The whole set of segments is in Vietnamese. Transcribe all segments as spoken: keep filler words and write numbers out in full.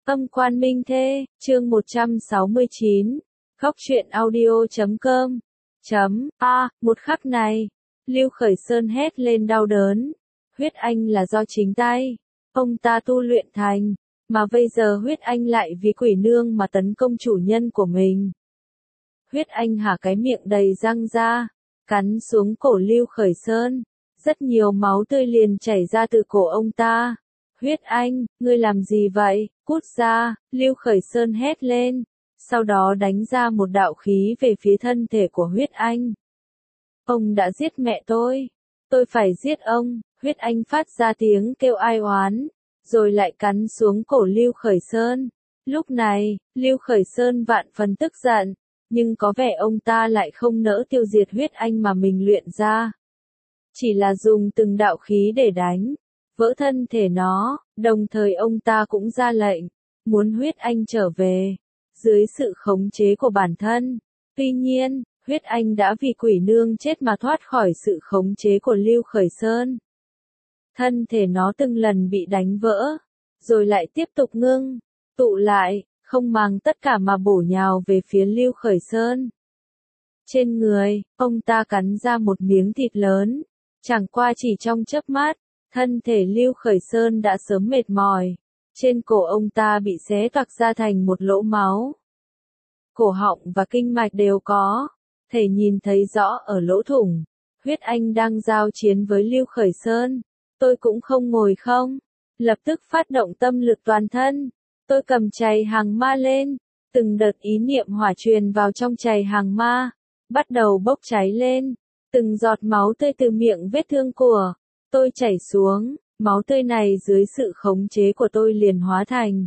Âm quan minh thê, chương một trăm sáu mươi chín, khóc truyện audio chấm com. Chấm, a, một khắc này, Lưu Khởi Sơn hét lên đau đớn. Huyết anh là do chính tay ông ta tu luyện thành, mà bây giờ huyết anh lại vì quỷ nương mà tấn công chủ nhân của mình. Huyết anh hả cái miệng đầy răng ra, cắn xuống cổ Lưu Khởi Sơn, rất nhiều máu tươi liền chảy ra từ cổ ông ta. Huyết anh, ngươi làm gì vậy, cút ra, Lưu Khởi Sơn hét lên, sau đó đánh ra một đạo khí về phía thân thể của huyết anh. Ông đã giết mẹ tôi, tôi phải giết ông, huyết anh phát ra tiếng kêu ai oán, rồi lại cắn xuống cổ Lưu Khởi Sơn. Lúc này, Lưu Khởi Sơn vạn phần tức giận, nhưng có vẻ ông ta lại không nỡ tiêu diệt huyết anh mà mình luyện ra. Chỉ là dùng từng đạo khí để đánh vỡ thân thể nó, đồng thời ông ta cũng ra lệnh, muốn huyết anh trở về, dưới sự khống chế của bản thân. Tuy nhiên, huyết anh đã vì quỷ nương chết mà thoát khỏi sự khống chế của Lưu Khởi Sơn. Thân thể nó từng lần bị đánh vỡ, rồi lại tiếp tục ngưng, tụ lại, không màng tất cả mà bổ nhào về phía Lưu Khởi Sơn. Trên người, ông ta cắn ra một miếng thịt lớn, chẳng qua chỉ trong chớp mắt, thân thể Lưu Khởi Sơn đã sớm mệt mỏi, trên cổ ông ta bị xé toạc ra thành một lỗ máu. Cổ họng và kinh mạch đều có thể nhìn thấy rõ ở lỗ thủng. Huyết anh đang giao chiến với Lưu Khởi Sơn, tôi cũng không ngồi không, lập tức phát động tâm lực toàn thân, tôi cầm chày hàng ma lên, từng đợt ý niệm hỏa truyền vào trong chày hàng ma, bắt đầu bốc cháy lên, từng giọt máu tươi từ miệng vết thương của tôi chảy xuống, máu tươi này dưới sự khống chế của tôi liền hóa thành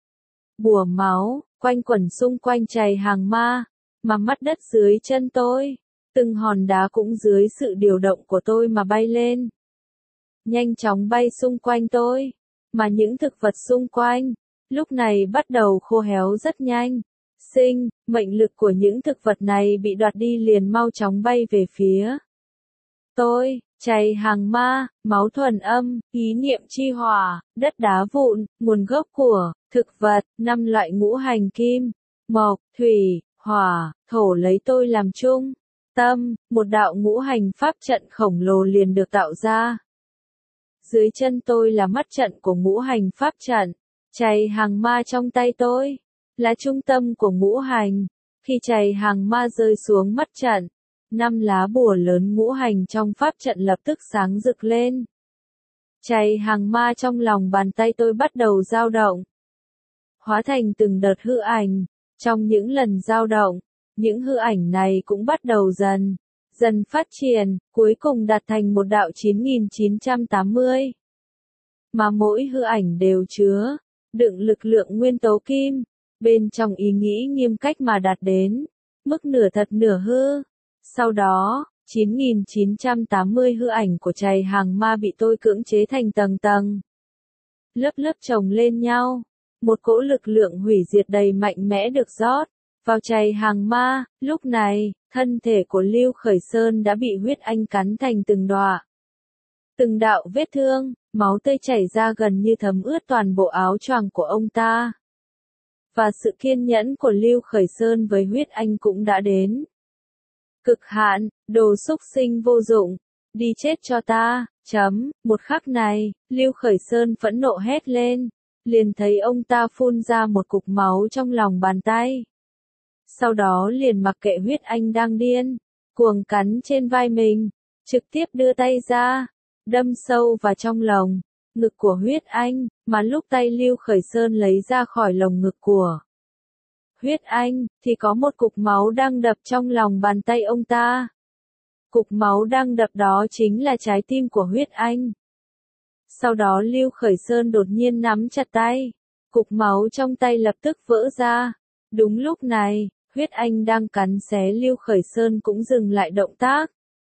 bùa máu, quanh quẩn xung quanh chày hàng ma, mà mắt đất dưới chân tôi, từng hòn đá cũng dưới sự điều động của tôi mà bay lên. Nhanh chóng bay xung quanh tôi, mà những thực vật xung quanh, lúc này bắt đầu khô héo rất nhanh. Sinh, mệnh lực của những thực vật này bị đoạt đi liền mau chóng bay về phía tôi. Chày hàng ma, máu thuần âm, ý niệm chi hỏa, đất đá vụn, nguồn gốc của thực vật, năm loại ngũ hành kim, mộc, thủy, hỏa, thổ lấy tôi làm chung tâm, một đạo ngũ hành pháp trận khổng lồ liền được tạo ra. Dưới chân tôi là mắt trận của ngũ hành pháp trận, chày hàng ma trong tay tôi là trung tâm của ngũ hành. Khi chày hàng ma rơi xuống mắt trận, năm lá bùa lớn ngũ hành trong pháp trận lập tức sáng rực lên. Chày hàng ma trong lòng bàn tay tôi bắt đầu dao động, hóa thành từng đợt hư ảnh. Trong những lần dao động, những hư ảnh này cũng bắt đầu dần, dần phát triển, cuối cùng đạt thành một đạo chín nghìn chín trăm tám mươi. Mà mỗi hư ảnh đều chứa đựng lực lượng nguyên tố kim, bên trong ý nghĩ nghiêm cách mà đạt đến mức nửa thật nửa hư. Sau đó, chín nghìn chín trăm tám mươi hư ảnh của chày hàng ma bị tôi cưỡng chế thành tầng tầng, lớp lớp chồng lên nhau. Một cỗ lực lượng hủy diệt đầy mạnh mẽ được rót vào chày hàng ma. Lúc này, thân thể của Lưu Khởi Sơn đã bị huyết anh cắn thành từng đọa, từng đạo vết thương, máu tươi chảy ra gần như thấm ướt toàn bộ áo choàng của ông ta. Và sự kiên nhẫn của Lưu Khởi Sơn với huyết anh cũng đã đến cực hạn. Đồ xúc sinh vô dụng, đi chết cho ta. Chấm, một khắc này, Lưu Khởi Sơn phẫn nộ hét lên, liền thấy ông ta phun ra một cục máu trong lòng bàn tay. Sau đó liền mặc kệ huyết anh đang điên cuồng cắn trên vai mình, trực tiếp đưa tay ra, đâm sâu vào trong lồng ngực của huyết anh, mà lúc tay Lưu Khởi Sơn lấy ra khỏi lồng ngực của huyết anh, thì có một cục máu đang đập trong lòng bàn tay ông ta. Cục máu đang đập đó chính là trái tim của huyết anh. Sau đó Lưu Khởi Sơn đột nhiên nắm chặt tay, cục máu trong tay lập tức vỡ ra. Đúng lúc này, huyết anh đang cắn xé Lưu Khởi Sơn cũng dừng lại động tác.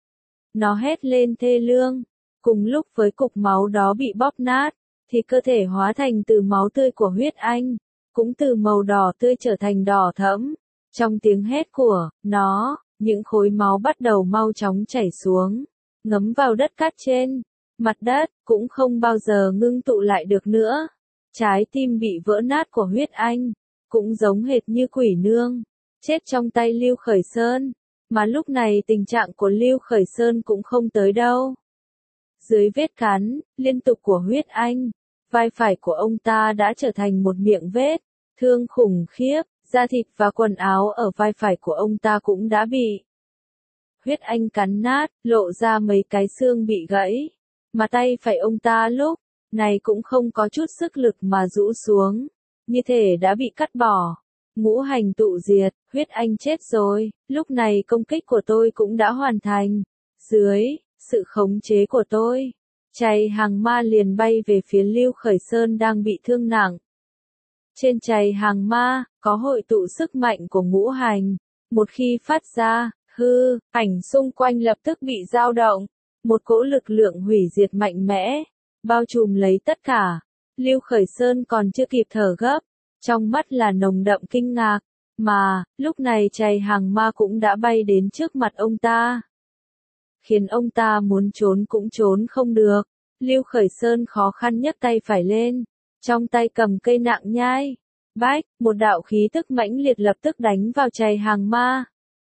Nó hét lên thê lương, cùng lúc với cục máu đó bị bóp nát, thì cơ thể hóa thành từ máu tươi của huyết anh, cũng từ màu đỏ tươi trở thành đỏ thẫm. Trong tiếng hét của nó, những khối máu bắt đầu mau chóng chảy xuống, ngấm vào đất cát trên mặt đất, cũng không bao giờ ngưng tụ lại được nữa. Trái tim bị vỡ nát của Huyết Anh, cũng giống hệt như Quỷ Nương, chết trong tay Lưu Khởi Sơn, mà lúc này tình trạng của Lưu Khởi Sơn cũng không tới đâu. Dưới vết cắn liên tục của Huyết Anh, vai phải của ông ta đã trở thành một miệng vết thương khủng khiếp, da thịt và quần áo ở vai phải của ông ta cũng đã bị Huyết Anh cắn nát, lộ ra mấy cái xương bị gãy, mà tay phải ông ta lúc này cũng không có chút sức lực mà rũ xuống, như thể đã bị cắt bỏ. Ngũ hành tụ diệt, Huyết Anh chết rồi, lúc này công kích của tôi cũng đã hoàn thành. Dưới sự khống chế của tôi, chày hàng ma liền bay về phía Lưu Khởi Sơn đang bị thương nặng. Trên chày hàng ma, có hội tụ sức mạnh của ngũ hành, một khi phát ra, hư, ảnh xung quanh lập tức bị dao động, một cỗ lực lượng hủy diệt mạnh mẽ, bao trùm lấy tất cả. Lưu Khởi Sơn còn chưa kịp thở gấp, trong mắt là nồng đậm kinh ngạc, mà, lúc này chày hàng ma cũng đã bay đến trước mặt ông ta. Khiến ông ta muốn trốn cũng trốn không được. Lưu Khởi Sơn khó khăn nhấc tay phải lên, trong tay cầm cây nạng nhai. Bách, một đạo khí tức mãnh liệt lập tức đánh vào chày hàng ma.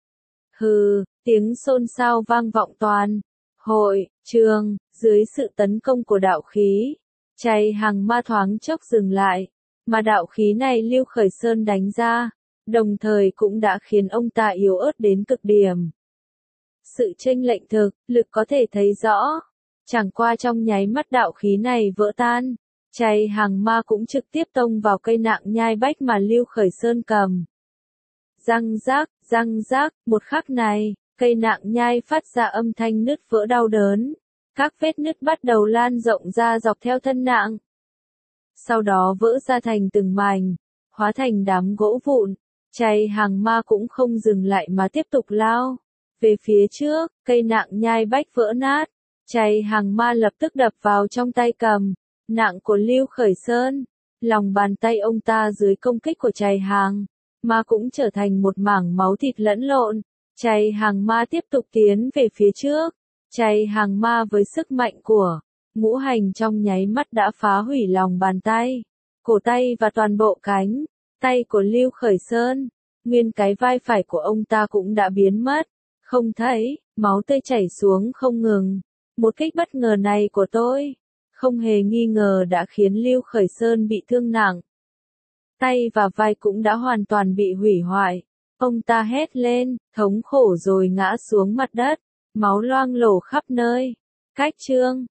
Hừ, tiếng xôn xao vang vọng toàn hội trường, dưới sự tấn công của đạo khí, chày hàng ma thoáng chốc dừng lại, mà đạo khí này Lưu Khởi Sơn đánh ra, đồng thời cũng đã khiến ông ta yếu ớt đến cực điểm. Sự chênh lệch thực, lực có thể thấy rõ, chẳng qua trong nháy mắt đạo khí này vỡ tan, chày hàng ma cũng trực tiếp tông vào cây nạng nhai bách mà Lưu Khởi Sơn cầm. Răng rác, răng rác, một khắc này, cây nạng nhai phát ra âm thanh nứt vỡ đau đớn, các vết nứt bắt đầu lan rộng ra dọc theo thân nạng. Sau đó vỡ ra thành từng mảnh, hóa thành đám gỗ vụn, chày hàng ma cũng không dừng lại mà tiếp tục lao. Về phía trước, cây nạng nhai bách vỡ nát, chày hàng ma lập tức đập vào trong tay cầm nạng của Lưu Khởi Sơn, lòng bàn tay ông ta dưới công kích của chày hàng ma cũng trở thành một mảng máu thịt lẫn lộn. Chày hàng ma tiếp tục tiến về phía trước, chày hàng ma với sức mạnh của ngũ hành trong nháy mắt đã phá hủy lòng bàn tay, cổ tay và toàn bộ cánh tay của Lưu Khởi Sơn, nguyên cái vai phải của ông ta cũng đã biến mất, không thấy, máu tươi chảy xuống không ngừng. Một kích bất ngờ này của tôi, không hề nghi ngờ đã khiến Lưu Khởi Sơn bị thương nặng. Tay và vai cũng đã hoàn toàn bị hủy hoại. Ông ta hét lên, thống khổ rồi ngã xuống mặt đất, máu loang lổ khắp nơi. Cách chương